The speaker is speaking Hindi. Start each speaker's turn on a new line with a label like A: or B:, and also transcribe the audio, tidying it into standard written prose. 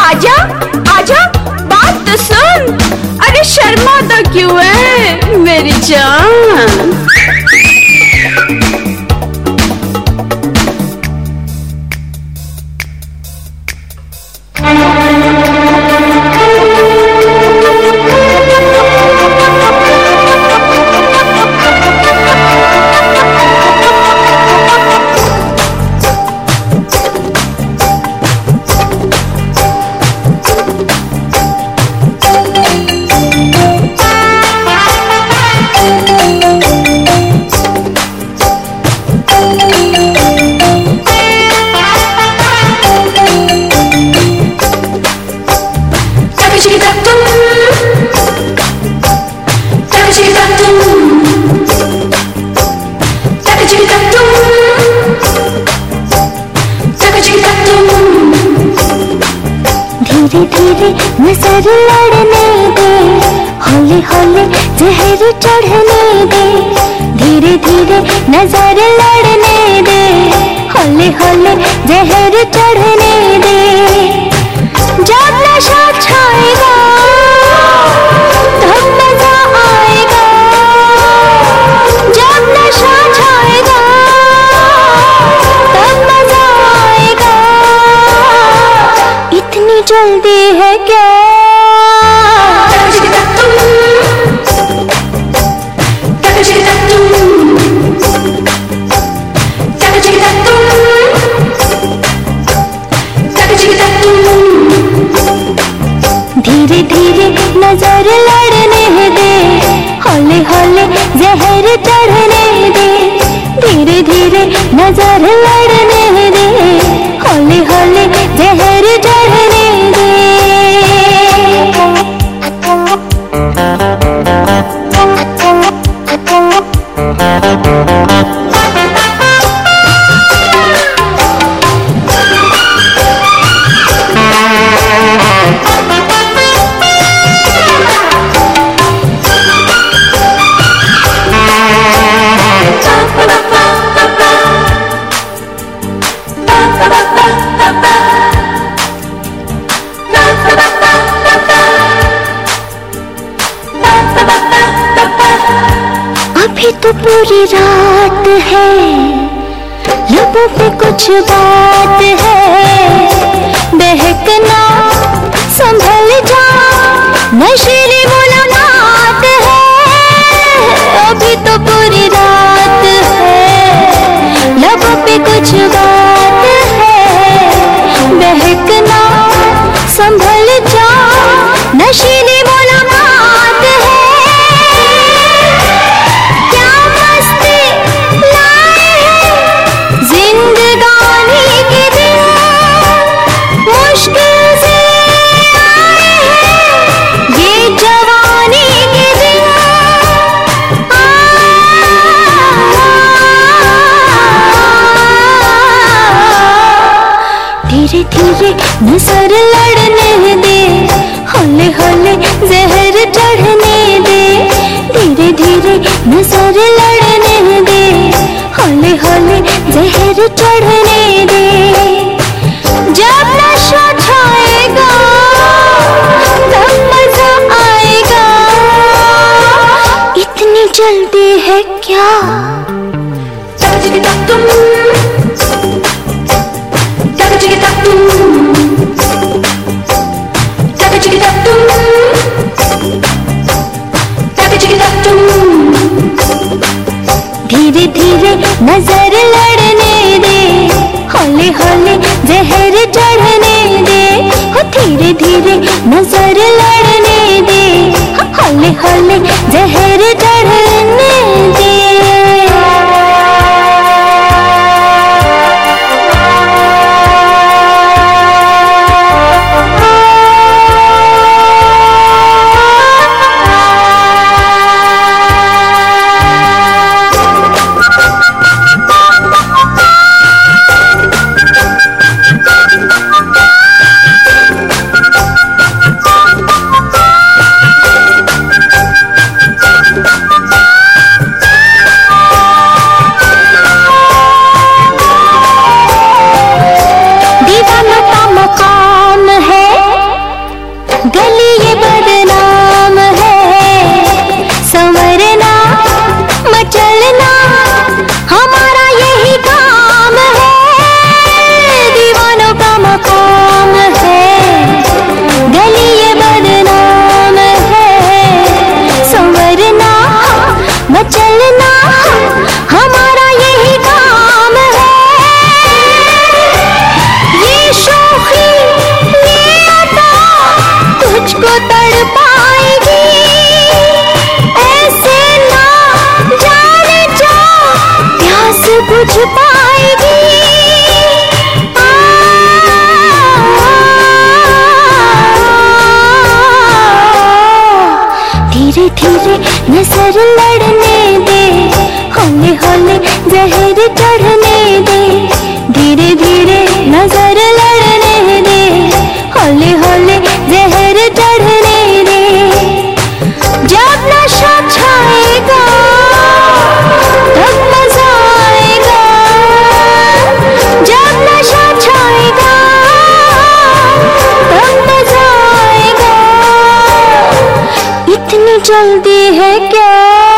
A: आजा आजा, बात तो सुन। अरे शर्माता क्यों है मेरी जान?
B: धीरे धीरे नजर लड़ने दे, हौले हौले जहर चढ़ने दे। धीरे धीरे नजर लड़ने दे, हौले हौले जहर चढ़ने दे। जब नशा छाएगा तब मजा आएगा, जब नशा छाएगा तब मजा आएगा। इतनी जल्दी है क्या? धीरे धीरे नजर लड़ने दे, हौले हौले जहर चढ़ने दे। धीरे धीरे नजर लड़ने दे, हौले हौले जहर चढ़ने दे। अभी तो पूरी रात है, लबों पे कुछ बात है। बहकना संभल जा, नशीली मुलाकात है। अभी तो पूरी रात है, लबों पे कुछ बात है। बहकना संभल जा, नशीली मुलाकात है। धीरे धीरे नजर लड़ने दे, हौले हौले जहर चढ़ने दे। धीरे धीरे नजर लड़ने दे, हौले हौले जहर चढ़ने दे। जब नशा छाएगा तब मजा आएगा। इतनी जल्दी है क्या? धीरे धीरे नजर लड़ने दे, हौले हौले जहर चढ़ने दे। हो धीरे धीरे नजर लड़ने दे, हौले हौले जहर चढ़ने दे। नजर लड़ने दे, हौले हौले जहर चढ़ने दे, धीरे धीरे नजर लड़ने दे, हौले हौले जहर चढ़ने दे। जब नशा छाएगा तब मजा आएगा, जब नशा छाएगा तब मजा आएगा। इतनी जल्दी है क्या?